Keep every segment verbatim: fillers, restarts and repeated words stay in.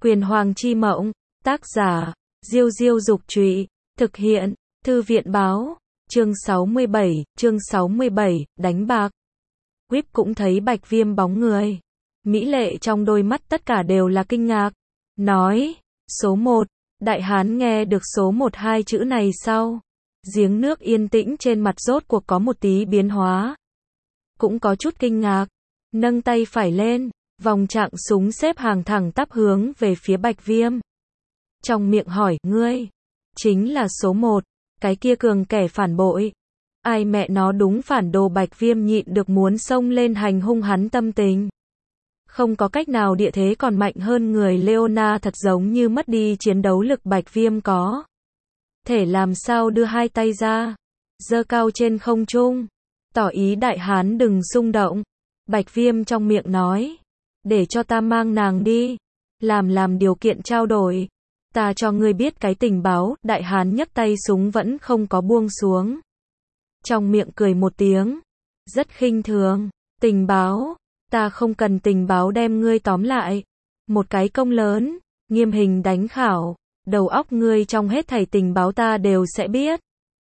Quyền Hoàng Chi Mộng, tác giả, Diêu Diêu Dục Trụy, thực hiện, Thư viện Báo, chương sáu mươi bảy, chương sáu mươi bảy, đánh bạc. Whip cũng thấy Bạch Viêm bóng người. Mỹ lệ trong đôi mắt tất cả đều là kinh ngạc. Nói, số một, đại hán nghe được số một hai chữ này sau. Giếng nước yên tĩnh trên mặt rốt cuộc có một tí biến hóa. Cũng có chút kinh ngạc. Nâng tay phải lên, vòng trạng súng xếp hàng thẳng tắp hướng về phía Bạch Viêm. Trong miệng hỏi, ngươi, chính là số một, cái kia cường kẻ phản bội. Ai mẹ nó đúng phản đồ. Bạch Viêm nhịn được muốn xông lên hành hung hắn tâm tình. Không có cách nào, địa thế còn mạnh hơn người Leona, thật giống như mất đi chiến đấu lực. Bạch Viêm có thể làm sao đưa hai tay ra, giơ cao trên không trung, tỏ ý đại hán đừng xung động. Bạch Viêm trong miệng nói, để cho ta mang nàng đi, làm làm điều kiện trao đổi. Ta cho ngươi biết cái tình báo. Đại hán nhấc tay súng vẫn không có buông xuống. Trong miệng cười một tiếng, rất khinh thường. Tình báo? Ta không cần tình báo, đem ngươi tóm lại. Một cái công lớn, nghiêm hình đánh khảo. Đầu óc ngươi trong hết thảy tình báo ta đều sẽ biết.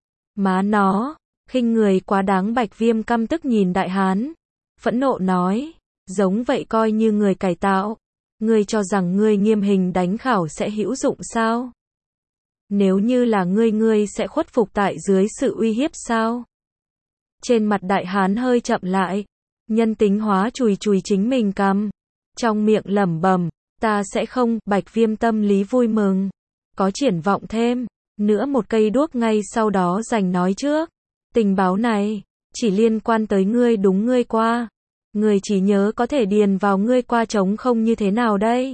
Má nó, khinh người quá đáng. Bạch Viêm căm tức nhìn đại hán, phẫn nộ nói, giống vậy coi như người cải tạo. Ngươi cho rằng ngươi nghiêm hình đánh khảo sẽ hữu dụng sao? Nếu như là ngươi, ngươi sẽ khuất phục tại dưới sự uy hiếp sao? Trên mặt đại hán hơi chậm lại, nhân tính hóa chùi chùi chính mình cằm, trong miệng lẩm bẩm, ta sẽ không. Bạch Viêm tâm lý vui mừng, có triển vọng thêm nữa một cây đuốc. Ngay sau đó giành nói trước, tình báo này chỉ liên quan tới ngươi. Đúng, ngươi qua, ngươi chỉ nhớ có thể điền vào ngươi qua trống không như thế nào đây?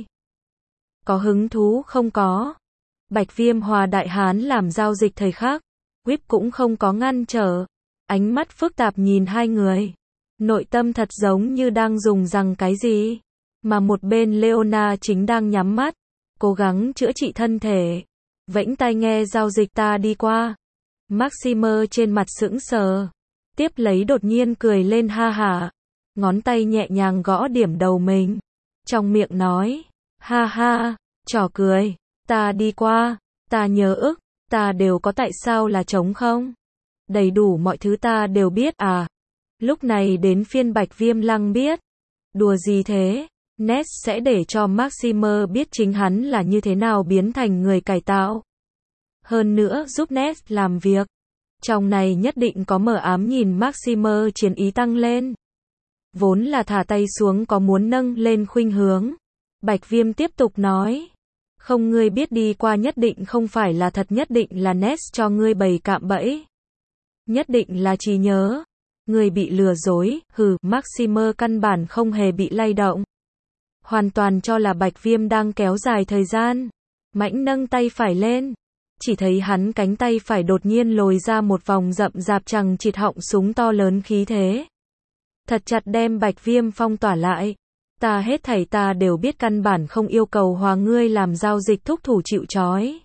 Có hứng thú không? Có. Bạch Viêm hòa đại hán làm giao dịch thời khắc, Whip cũng không có ngăn trở, ánh mắt phức tạp nhìn hai người, nội tâm thật giống như đang dùng rằng cái gì, mà một bên Leona chính đang nhắm mắt, cố gắng chữa trị thân thể, vẫy tai nghe giao dịch. Ta đi qua. Maximer trên mặt sững sờ, tiếp lấy đột nhiên cười lên ha hả, ngón tay nhẹ nhàng gõ điểm đầu mình, trong miệng nói, ha ha, trò cười, ta đi qua, ta nhớ ức, ta đều có. Tại sao là trống không? Đầy đủ mọi thứ ta đều biết à? Lúc này đến phiên Bạch Viêm lăng biết. Đùa gì thế? Ness sẽ để cho Maximer biết chính hắn là như thế nào biến thành người cải tạo. Hơn nữa giúp Ness làm việc. Trong này nhất định có mờ ám. Nhìn Maximer chiến ý tăng lên, vốn là thả tay xuống có muốn nâng lên khuynh hướng. Bạch Viêm tiếp tục nói, không, ngươi biết đi qua nhất định không phải là thật, nhất định là Ness cho ngươi bày cạm bẫy. Nhất định là trí nhớ. Ngươi bị lừa dối. Hừ. Maximer căn bản không hề bị lay động, hoàn toàn cho là Bạch Viêm đang kéo dài thời gian. Mãnh nâng tay phải lên, chỉ thấy hắn cánh tay phải đột nhiên lồi ra một vòng rậm rạp chằng chịt họng súng to lớn, khí thế thật chặt đem Bạch Viêm phong tỏa lại. Ta hết thảy ta đều biết, căn bản không yêu cầu hòa ngươi làm giao dịch, thúc thủ chịu trói.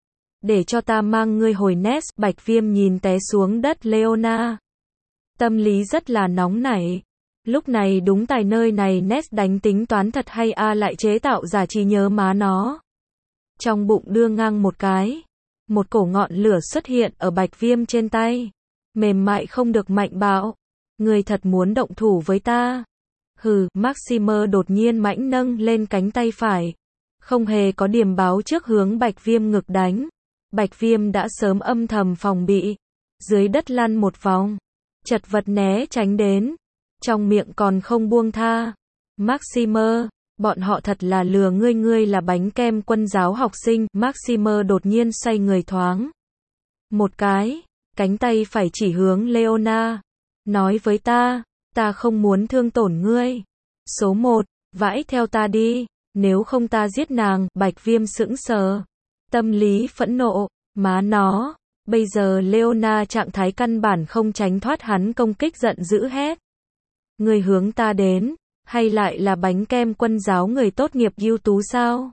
Để cho ta mang ngươi hồi Ness. Bạch Viêm nhìn té xuống đất Leona, tâm lý rất là nóng nảy. Lúc này đúng tài nơi này Ness đánh tính toán thật hay a, lại chế tạo giả trí nhớ. Má nó, trong bụng đưa ngang một cái, một cổ ngọn lửa xuất hiện ở Bạch Viêm trên tay, mềm mại không được mạnh bạo. Ngươi thật muốn động thủ với ta? Hừ. Maximer đột nhiên mãnh nâng lên cánh tay phải, không hề có điểm báo trước hướng Bạch Viêm ngực đánh. Bạch Viêm đã sớm âm thầm phòng bị, dưới đất lăn một vòng, chật vật né tránh đến, trong miệng còn không buông tha. Maximer, bọn họ thật là lừa ngươi, ngươi là bánh kem quân giáo học sinh. Maximer đột nhiên xoay người thoáng một cái, cánh tay phải chỉ hướng Leona, nói với ta, ta không muốn thương tổn ngươi. Số một, vãi theo ta đi, nếu không ta giết nàng. Bạch Viêm sững sờ, tâm lý phẫn nộ, má nó, bây giờ Leona trạng thái căn bản không tránh thoát hắn công kích, giận dữ hét, ngươi hướng ta đến, hay lại là bánh kem quân giáo người tốt nghiệp ưu tú sao?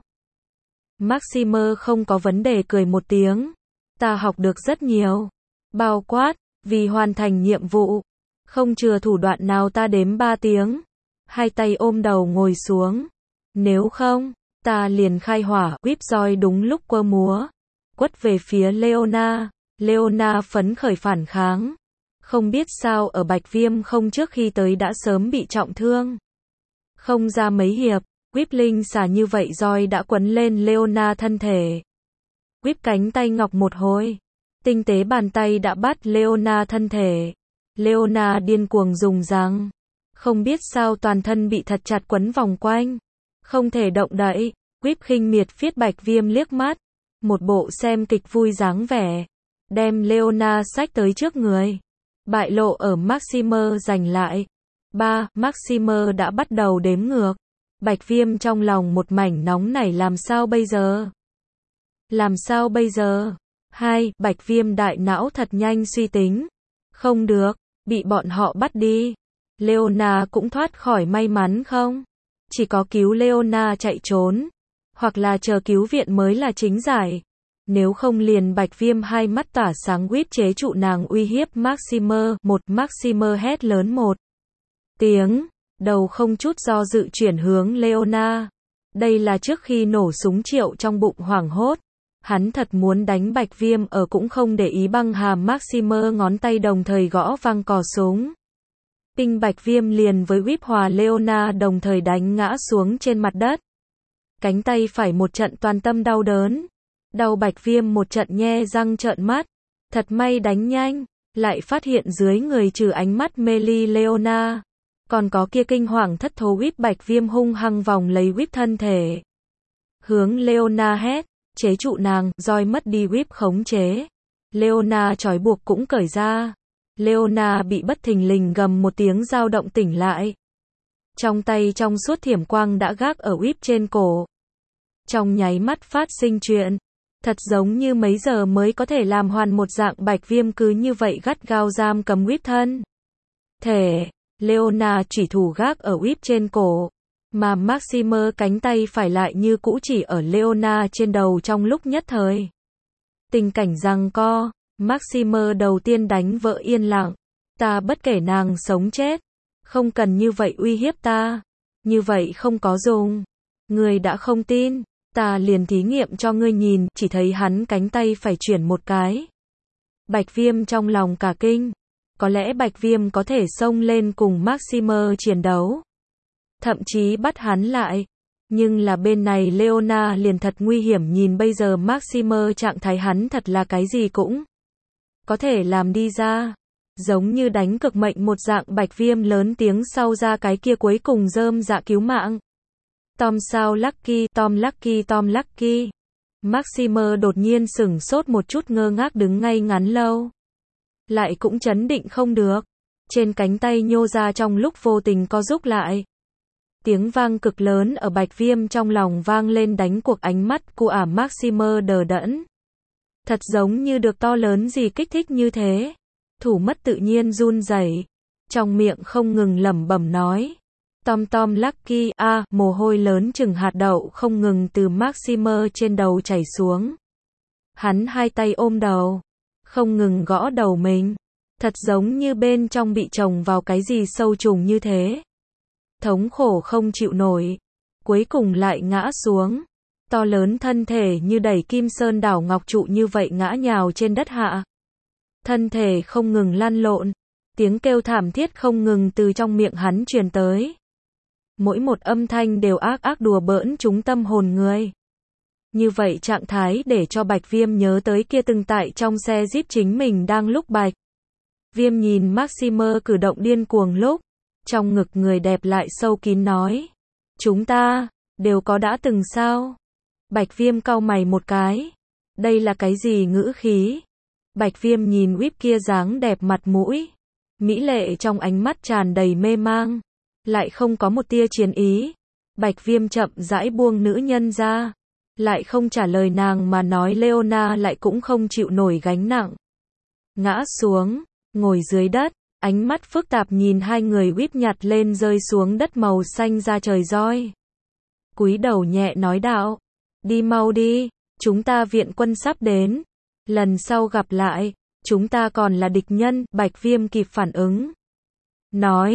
Maximer không có vấn đề cười một tiếng, ta học được rất nhiều, bao quát, vì hoàn thành nhiệm vụ, không chừa thủ đoạn nào. Ta đếm ba tiếng, hai tay ôm đầu ngồi xuống, nếu không, ta liền khai hỏa, whip roi đúng lúc quơ múa, quất về phía Leona. Leona phấn khởi phản kháng. Không biết sao ở Bạch Viêm không trước khi tới đã sớm bị trọng thương. Không ra mấy hiệp, whip linh xà như vậy roi đã quấn lên Leona thân thể. Whip cánh tay ngọc một hồi. Tinh tế bàn tay đã bắt Leona thân thể. Leona điên cuồng dùng răng. Không biết sao toàn thân bị thật chặt quấn vòng quanh. Không thể động đậy. Whip khinh miệt phiết Bạch Viêm liếc mắt. Một bộ xem kịch vui dáng vẻ. Đem Leona xách tới trước người. Bại lộ ở Maximer giành lại. ba. Maximer đã bắt đầu đếm ngược. Bạch Viêm trong lòng một mảnh nóng nảy, làm sao bây giờ? Làm sao bây giờ? hai. Bạch Viêm đại não thật nhanh suy tính. Không được, bị bọn họ bắt đi. Leona cũng thoát khỏi may mắn không? Chỉ có cứu Leona chạy trốn, hoặc là chờ cứu viện mới là chính giải. Nếu không liền Bạch Viêm hai mắt tỏa sáng whip chế trụ nàng uy hiếp Maximer. Một. Maximer hét lớn một tiếng, đầu không chút do dự chuyển hướng Leona. Đây là trước khi nổ súng Triệu trong bụng hoảng hốt. Hắn thật muốn đánh Bạch Viêm ở cũng không để ý băng hàm Maximer ngón tay đồng thời gõ vang cò súng. Ping Bạch Viêm liền với whip hòa Leona đồng thời đánh ngã xuống trên mặt đất. Cánh tay phải một trận toàn tâm đau đớn. Đau Bạch Viêm một trận nhe răng trợn mắt. Thật may đánh nhanh, lại phát hiện dưới người trừ ánh mắt mê ly Leona, còn có kia kinh hoàng thất thố whip. Bạch Viêm hung hăng vòng lấy whip thân thể. Hướng Leona hét, chế trụ nàng, roi mất đi whip khống chế. Leona trói buộc cũng cởi ra. Leona bị bất thình lình gầm một tiếng dao động tỉnh lại. Trong tay trong suốt thiểm quang đã gác ở whip trên cổ. Trong nháy mắt phát sinh chuyện. Thật giống như mấy giờ mới có thể làm hoàn một dạng. Bạch Viêm cứ như vậy gắt gao giam cầm whip thân thể. Leona chỉ thủ gác ở whip trên cổ, mà Maximer cánh tay phải lại như cũ chỉ ở Leona trên đầu. Trong lúc nhất thời tình cảnh giằng co, Maximer đầu tiên đánh vợ yên lặng. Ta bất kể nàng sống chết, không cần như vậy uy hiếp ta. Như vậy không có dùng. Ngươi đã không tin, ta liền thí nghiệm cho ngươi nhìn. Chỉ thấy hắn cánh tay phải chuyển một cái. Bạch Viêm trong lòng cả kinh. Có lẽ Bạch Viêm có thể xông lên cùng Maximer chiến đấu, thậm chí bắt hắn lại. Nhưng là bên này Leona liền thật nguy hiểm. Nhìn bây giờ Maximer trạng thái hắn thật là cái gì cũng có thể làm đi ra. Giống như đánh cực mệnh một dạng. Bạch Viêm lớn tiếng sau ra cái kia cuối cùng rơm dạ cứu mạng. Tom sao Lucky, Tom Lucky, Tom Lucky. Maximer đột nhiên sửng sốt một chút, ngơ ngác đứng ngay ngắn lâu. Lại cũng chấn định không được. Trên cánh tay nhô ra trong lúc vô tình co rúm lại. Tiếng vang cực lớn ở Bạch Viêm trong lòng vang lên đánh cuộc. Ánh mắt của ả Maximer đờ đẫn. Thật giống như được to lớn gì kích thích như thế. Thủ mất tự nhiên run rẩy, trong miệng không ngừng lẩm bẩm nói. Tom Tom Lucky, a, à, mồ hôi lớn chừng hạt đậu không ngừng từ Maximer trên đầu chảy xuống. Hắn hai tay ôm đầu, không ngừng gõ đầu mình. Thật giống như bên trong bị chồng vào cái gì sâu trùng như thế. Thống khổ không chịu nổi, cuối cùng lại ngã xuống. To lớn thân thể như đẩy kim sơn đảo ngọc trụ như vậy ngã nhào trên đất hạ. Thân thể không ngừng lăn lộn, tiếng kêu thảm thiết không ngừng từ trong miệng hắn truyền tới. Mỗi một âm thanh đều ác ác đùa bỡn trúng tâm hồn người. Như vậy trạng thái để cho Bạch Viêm nhớ tới kia từng tại trong xe Jeep chính mình đang lúc Bạch Viêm nhìn Maximer cử động điên cuồng lúc, trong ngực người đẹp lại sâu kín nói. Chúng ta, đều có đã từng sao? Bạch Viêm cau mày một cái. Đây là cái gì ngữ khí? Bạch Viêm nhìn whip kia dáng đẹp mặt mũi mỹ lệ trong ánh mắt tràn đầy mê mang, lại không có một tia chiến ý. Bạch Viêm chậm rãi buông nữ nhân ra, lại không trả lời nàng mà nói. Leona lại cũng không chịu nổi gánh nặng, ngã xuống, ngồi dưới đất, ánh mắt phức tạp nhìn hai người. Whip nhặt lên rơi xuống đất màu xanh ra trời roi, cúi đầu nhẹ nói đạo. Đi mau đi, chúng ta viện quân sắp đến. Lần sau gặp lại, chúng ta còn là địch nhân. Bạch Viêm kịp phản ứng, nói.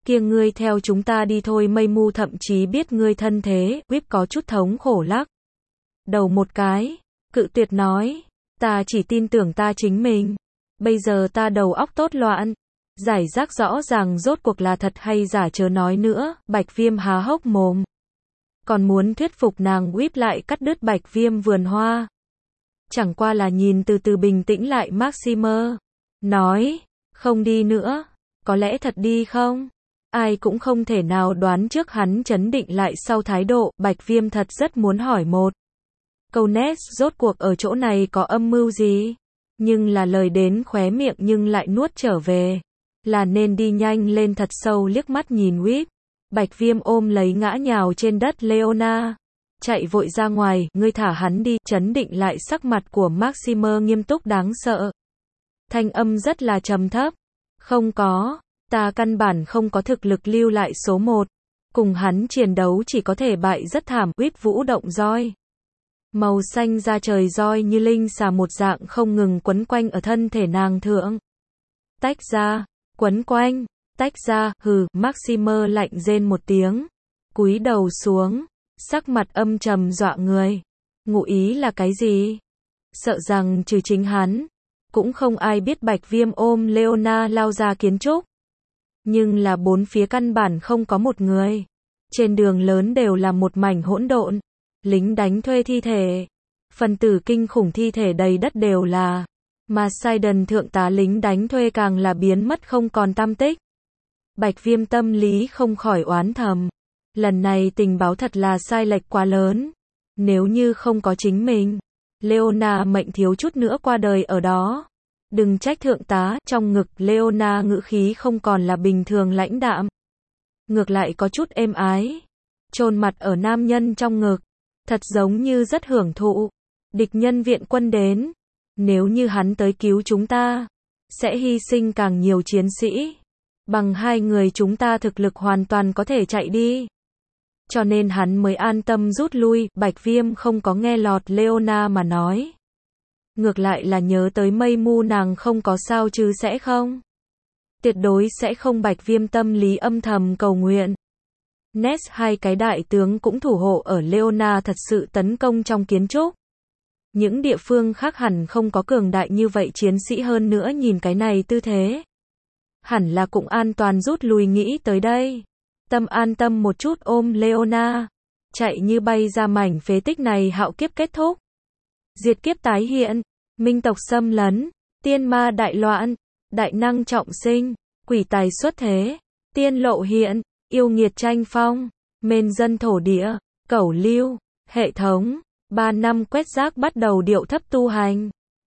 Kia ngươi theo chúng ta đi thôi. Mây Mu thậm chí biết ngươi thân thế, Whip có chút thống khổ lắc đầu một cái, cự tuyệt nói, ta chỉ tin tưởng ta chính mình. Bây giờ ta đầu óc tốt loạn, giải rác rõ ràng rốt cuộc là thật hay giả chớ nói nữa. Bạch Viêm há hốc mồm, còn muốn thuyết phục nàng, Whip lại cắt đứt Bạch Viêm vườn hoa. Chẳng qua là nhìn từ từ bình tĩnh lại Maxime, nói, không đi nữa, có lẽ thật đi không? Ai cũng không thể nào đoán trước hắn chấn định lại sau thái độ. Bạch Viêm thật rất muốn hỏi một câu, Ness rốt cuộc ở chỗ này có âm mưu gì? Nhưng là lời đến khóe miệng nhưng lại nuốt trở về. Là nên đi nhanh lên. Thật sâu liếc mắt nhìn Whip. Bạch Viêm ôm lấy ngã nhào trên đất Leona, chạy vội ra ngoài. Ngươi thả hắn đi. Chấn định lại sắc mặt của Maxime nghiêm túc đáng sợ. Thanh âm rất là trầm thấp. Không có, ta căn bản không có thực lực lưu lại số một. Cùng hắn chiến đấu chỉ có thể bại rất thảm. Whip vũ động roi màu xanh ra trời, roi như linh xà một dạng không ngừng quấn quanh ở thân thể nàng thượng. Tách ra, quấn quanh, tách ra, hừ. Maxime lạnh rên một tiếng, cúi đầu xuống, sắc mặt âm trầm dọa người. Ngụ ý là cái gì? Sợ rằng trừ chính hắn, cũng không ai biết Bạch Viêm ôm Leona lao ra kiến trúc. Nhưng là bốn phía căn bản không có một người. Trên đường lớn đều là một mảnh hỗn độn. Lính đánh thuê thi thể, phần tử kinh khủng thi thể đầy đất đều là. Mà Sidon thượng tá lính đánh thuê càng là biến mất không còn tăm tích. Bạch Viêm tâm lý không khỏi oán thầm. Lần này tình báo thật là sai lệch quá lớn. Nếu như không có chính mình, Leona mệnh thiếu chút nữa qua đời ở đó. Đừng trách thượng tá. Trong ngực Leona ngữ khí không còn là bình thường lãnh đạm, ngược lại có chút êm ái, chôn mặt ở nam nhân trong ngực, thật giống như rất hưởng thụ. Địch nhân viện quân đến, nếu như hắn tới cứu chúng ta, sẽ hy sinh càng nhiều chiến sĩ. Bằng hai người chúng ta thực lực hoàn toàn có thể chạy đi. Cho nên hắn mới an tâm rút lui. Bạch Viêm không có nghe lọt Leona mà nói. Ngược lại là nhớ tới Mây Mu, nàng không có sao chứ sẽ không? Tuyệt đối sẽ không. Bạch Viêm tâm lý âm thầm cầu nguyện. Ness hai cái đại tướng cũng thủ hộ ở Leona thật sự tấn công trong kiến trúc. Những địa phương khác hẳn không có cường đại như vậy chiến sĩ, hơn nữa nhìn cái này tư thế, hẳn là cũng an toàn rút lui. Nghĩ tới đây, tâm an tâm một chút, ôm Leona, chạy như bay ra mảnh phế tích này. Hạo kiếp kết thúc, diệt kiếp tái hiện, minh tộc xâm lấn, tiên ma đại loạn, đại năng trọng sinh, quỷ tài xuất thế, tiên lộ hiện, yêu nghiệt tranh phong, mên dân thổ địa, cẩu lưu, hệ thống. Ba năm quét rác bắt đầu điệu thấp tu hành.